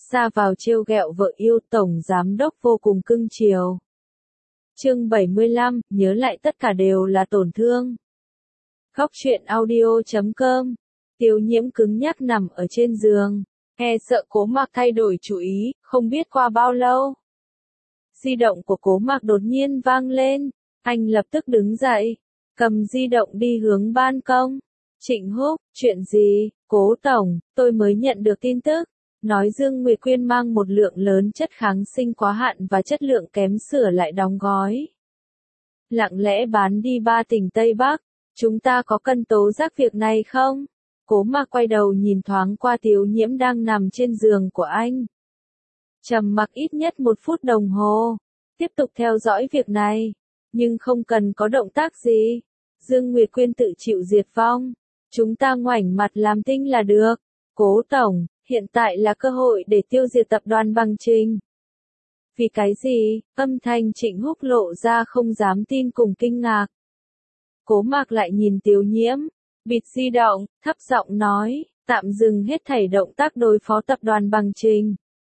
ra vào trêu ghẹo vợ yêu, tổng giám đốc vô cùng cưng chiều. Chương 75, nhớ lại tất cả đều là tổn thương. Góc truyện audio.com. Tiêu Nhiễm cứng nhắc nằm ở trên giường, e sợ Cố Mạc thay đổi chủ ý, không biết qua bao lâu. Di động của Cố Mạc đột nhiên vang lên, anh lập tức đứng dậy, cầm di động đi hướng ban công. Trịnh Húc, chuyện gì? Cố tổng, tôi mới nhận được tin tức, nói Dương Nguyệt Quyên mang một lượng lớn chất kháng sinh quá hạn và chất lượng kém sửa lại đóng gói. Lặng lẽ bán đi 3 tỉnh Tây Bắc, chúng ta có cần tố giác việc này không? Cố Mạc quay đầu nhìn thoáng qua Tiêu Nhiễm đang nằm trên giường của anh. Trầm mặc ít nhất 1 phút đồng hồ, tiếp tục theo dõi việc này, nhưng không cần có động tác gì. Dương Nguyệt Quyên tự chịu diệt vong, chúng ta ngoảnh mặt làm tinh là được. Cố tổng, hiện tại là cơ hội để tiêu diệt tập đoàn Bằng Trình. Vì cái gì? Âm thanh Trịnh Húc lộ ra không dám tin cùng kinh ngạc. Cố Mạc lại nhìn Tiêu Nhiễm, bịt di động, thấp giọng nói, tạm dừng hết thảy động tác đối phó tập đoàn Bằng Trình.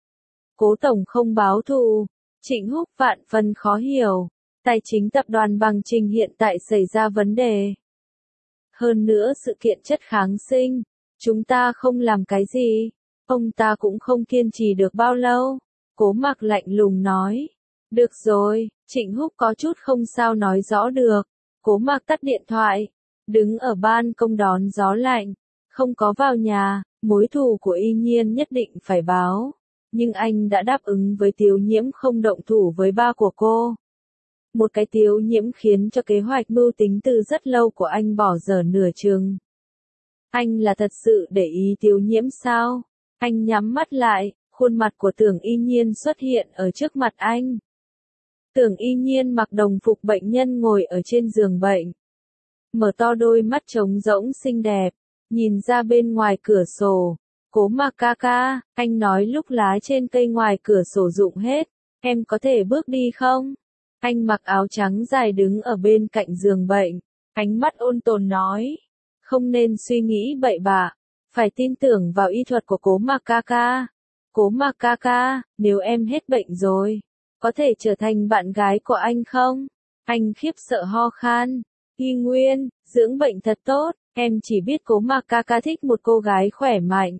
Cố tổng không báo thù. Trịnh Húc vạn phần khó hiểu, tài chính tập đoàn Bằng Trình hiện tại xảy ra vấn đề. Hơn nữa sự kiện chất kháng sinh, chúng ta không làm cái gì, ông ta cũng không kiên trì được bao lâu. Cố Mạc lạnh lùng nói, được rồi. Trịnh Húc có chút không sao nói rõ được. Cố Mạc tắt điện thoại, đứng ở ban công đón gió lạnh, không có vào nhà. Mối thù của Y Nhiên nhất định phải báo, nhưng anh đã đáp ứng với Tiêu Nhiễm không động thủ với ba của cô. Một cái Tiêu Nhiễm khiến cho kế hoạch mưu tính từ rất lâu của anh bỏ dở nửa chừng. Anh là thật sự để ý Tiêu Nhiễm sao? Anh nhắm mắt lại, khuôn mặt của Tưởng Y Nhiên xuất hiện ở trước mặt anh. Tưởng Y Nhiên mặc đồng phục bệnh nhân ngồi ở trên giường bệnh, mở to đôi mắt trống rỗng xinh đẹp, nhìn ra bên ngoài cửa sổ. Cố Mạc ca ca, anh nói lúc lá trên cây ngoài cửa sổ rụng hết, em có thể bước đi không? Anh mặc áo trắng dài đứng ở bên cạnh giường bệnh, ánh mắt ôn tồn nói, không nên suy nghĩ bậy bạ, phải tin tưởng vào y thuật của Cố Mạc ca ca. Cố Mạc ca ca, nếu em hết bệnh rồi, có thể trở thành bạn gái của anh không? Anh khiếp sợ ho khan. Y Nguyên, dưỡng bệnh thật tốt, em chỉ biết Cố Mạc ca ca thích một cô gái khỏe mạnh.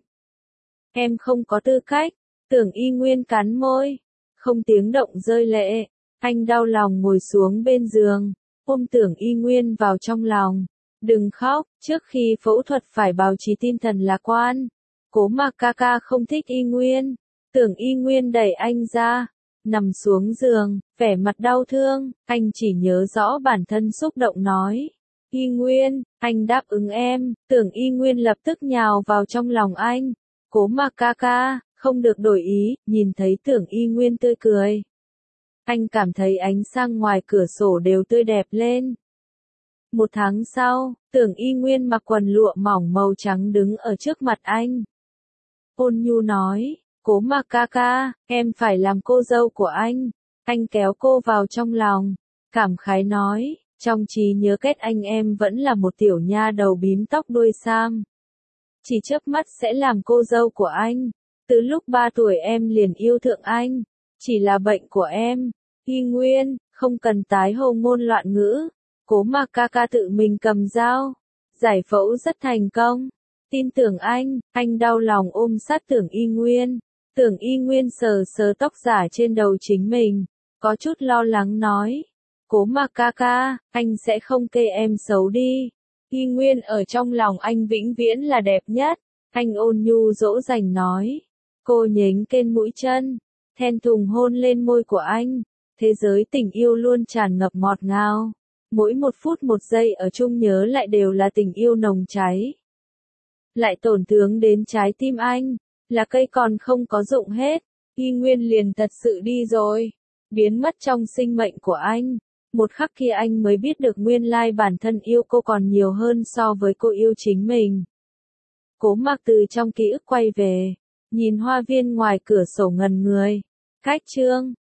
Em không có tư cách. Tưởng Y Nguyên cắn môi, không tiếng động rơi lệ. Anh đau lòng ngồi xuống bên giường, ôm Tưởng Y Nguyên vào trong lòng. Đừng khóc, trước khi phẫu thuật phải bảo trì tinh thần lạc quan. Cố Mạc ca ca không thích Y Nguyên. Tưởng Y Nguyên đẩy anh ra, nằm xuống giường, vẻ mặt đau thương. Anh chỉ nhớ rõ bản thân xúc động nói, Y Nguyên, anh đáp ứng em. Tưởng Y Nguyên lập tức nhào vào trong lòng anh. Cố Mạc ca ca, không được đổi ý. Nhìn thấy Tưởng Y Nguyên tươi cười, anh cảm thấy ánh sáng ngoài cửa sổ đều tươi đẹp lên. 1 tháng sau, Tưởng Y Nguyên mặc quần lụa mỏng màu trắng đứng ở trước mặt anh. Ôn nhu nói, Cố Mạc ca ca, em phải làm cô dâu của anh. Anh kéo cô vào trong lòng, cảm khái nói, trong trí nhớ kết anh em vẫn là một tiểu nha đầu bím tóc đuôi sam. Chỉ chớp mắt sẽ làm cô dâu của anh. Từ lúc 3 tuổi em liền yêu thượng anh. Chỉ là bệnh của em. Y Nguyên, không cần tái hồ ngôn loạn ngữ. Cố Mạc ca ca tự mình cầm dao. Giải phẫu rất thành công. Tin tưởng anh đau lòng ôm sát Tưởng Y Nguyên. Tưởng Y Nguyên sờ sờ tóc giả trên đầu chính mình, có chút lo lắng nói, Cố Mạc ca ca, anh sẽ không kê em xấu đi. Y Nguyên ở trong lòng anh vĩnh viễn là đẹp nhất. Anh ôn nhu dỗ dành nói. Cô nhếch lên mũi chân, thẹn thùng hôn lên môi của anh. Thế giới tình yêu luôn tràn ngập ngọt ngào. Mỗi 1 phút 1 giây ở chung nhớ lại đều là tình yêu nồng cháy. Lại tổn thương đến trái tim anh, là cây còn không có rụng hết. Y Nguyên liền thật sự đi rồi, biến mất trong sinh mệnh của anh. Một khắc kia anh mới biết được nguyên lai bản thân yêu cô còn nhiều hơn so với cô yêu chính mình. Cố Mạc từ trong ký ức quay về, nhìn hoa viên ngoài cửa sổ ngẩn người. Cách chương